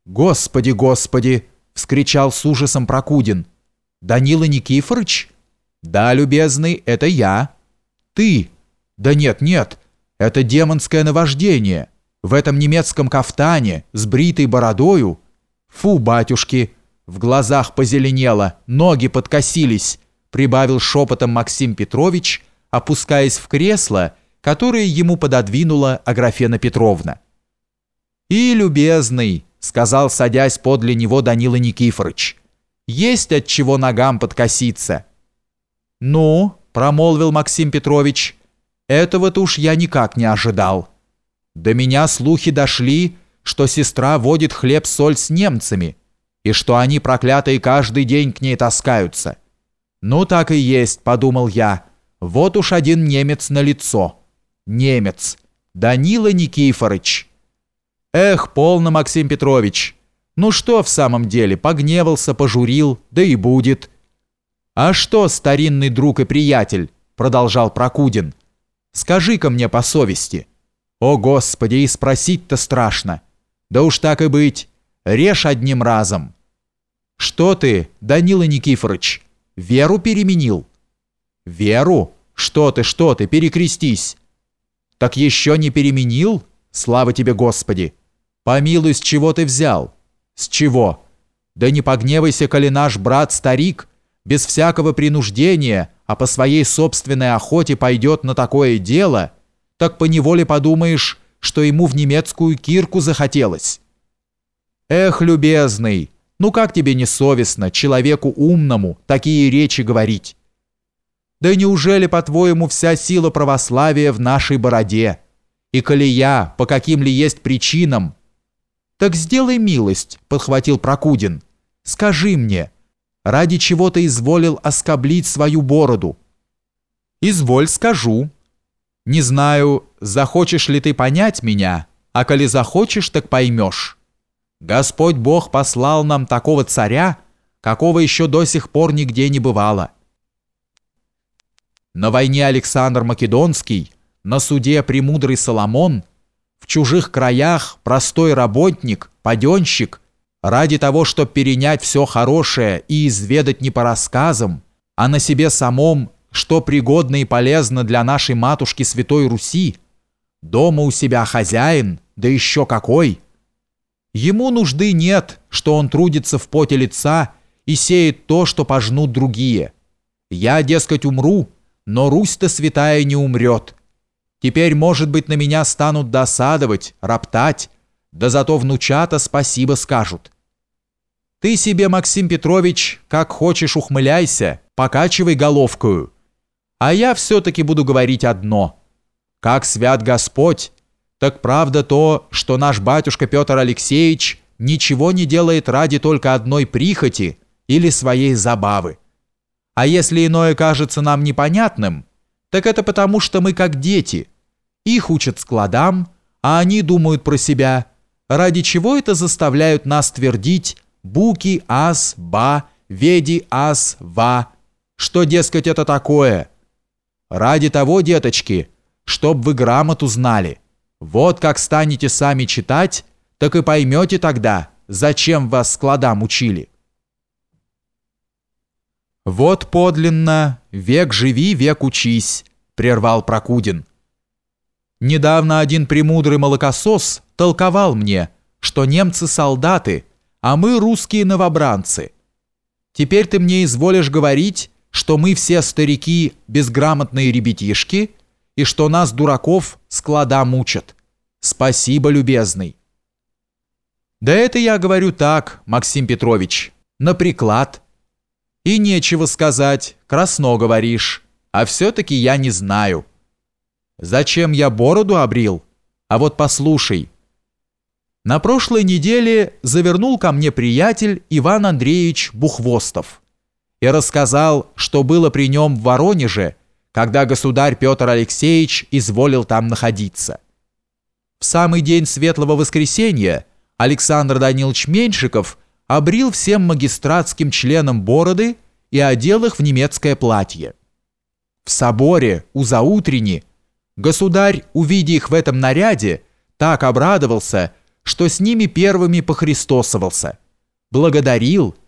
«Господи, Господи!» — вскричал с ужасом Прокудин. «Данила Никифорыч?» «Да, любезный, это я». «Ты?» «Да нет, нет, это демонское наваждение. В этом немецком кафтане, с бритой бородою. Фу, батюшки!» В глазах позеленело, ноги подкосились, прибавил шепотом Максим Петрович, опускаясь в кресло, которое ему пододвинула Аграфена Петровна. «И, любезный», — сказал, садясь подле него Данила Никифорыч, — «есть от чего ногам подкоситься». «Ну», — промолвил Максим Петрович, — «этого-то уж я никак не ожидал. До меня слухи дошли, что сестра водит хлеб-соль с немцами, и что они, проклятые, каждый день к ней таскаются. Ну, так и есть, подумал я, вот уж один немец налицо. Немец. Данила Никифорыч. Эх, полно, Максим Петрович. Ну что в самом деле, погневался, пожурил, да и будет. А что, старинный друг и приятель, продолжал Прокудин, скажи-ка мне по совести. О, Господи, и спросить-то страшно. Да уж так и быть. Режь одним разом. Что ты, Данила Никифорыч, веру переменил? Веру? Что ты, перекрестись. Так еще не переменил? Слава тебе, Господи. Помилуй, с чего ты взял? С чего? Да не погневайся, коли наш брат-старик без всякого принуждения, а по своей собственной охоте пойдет на такое дело, так поневоле подумаешь, что ему в немецкую кирку захотелось. Эх, любезный, ну как тебе не совестно, человеку умному, такие речи говорить? Да неужели, по-твоему, вся сила православия в нашей бороде? И коли я, по каким ли есть причинам? Так сделай милость, подхватил Прокудин. Скажи мне, ради чего ты изволил оскоблить свою бороду? Изволь, скажу. Не знаю, захочешь ли ты понять меня, а коли захочешь, так поймешь. Господь Бог послал нам такого царя, какого еще до сих пор нигде не бывало. На войне Александр Македонский, на суде премудрый Соломон, в чужих краях простой работник, паденщик, ради того, чтобы перенять все хорошее и изведать не по рассказам, а на себе самом, что пригодно и полезно для нашей матушки Святой Руси, дома у себя хозяин, да еще какой. Ему нужды нет, что он трудится в поте лица и сеет то, что пожнут другие. Я, дескать, умру, но Русь-то святая не умрет. Теперь, может быть, на меня станут досадовать, роптать, да зато внучата спасибо скажут. Ты себе, Максим Петрович, как хочешь ухмыляйся, покачивай головкою. А я все-таки буду говорить одно. Как свят Господь, так правда то, что наш батюшка Петр Алексеевич ничего не делает ради только одной прихоти или своей забавы. А если иное кажется нам непонятным, так это потому, что мы как дети. Их учат складам, а они думают про себя, ради чего это заставляют нас твердить буки, ас, ба, веди, ас, ва. Что, дескать, это такое? Ради того, деточки, чтоб вы грамоту знали. Вот как станете сами читать, так и поймете тогда, зачем вас складам учили. Вот подлинно, век живи, век учись, прервал Прокудин. Недавно один премудрый молокосос толковал мне, что немцы солдаты, а мы русские новобранцы. Теперь ты мне изволишь говорить, что мы все старики безграмотные ребятишки, и что нас, дураков, склада мучат. Спасибо, любезный. Да это я говорю так, Максим Петрович, на приклад. И нечего сказать, красно говоришь, а все-таки я не знаю. Зачем я бороду обрил? А вот послушай. На прошлой неделе завернул ко мне приятель Иван Андреевич Бухвостов и рассказал, что было при нем в Воронеже, когда государь Петр Алексеевич изволил там находиться. В самый день Светлого Воскресенья Александр Данилович Меньшиков обрил всем магистратским членам бороды и одел их в немецкое платье. В соборе у заутрени государь, увидя их в этом наряде, так обрадовался, что с ними первыми похристосовался, благодарил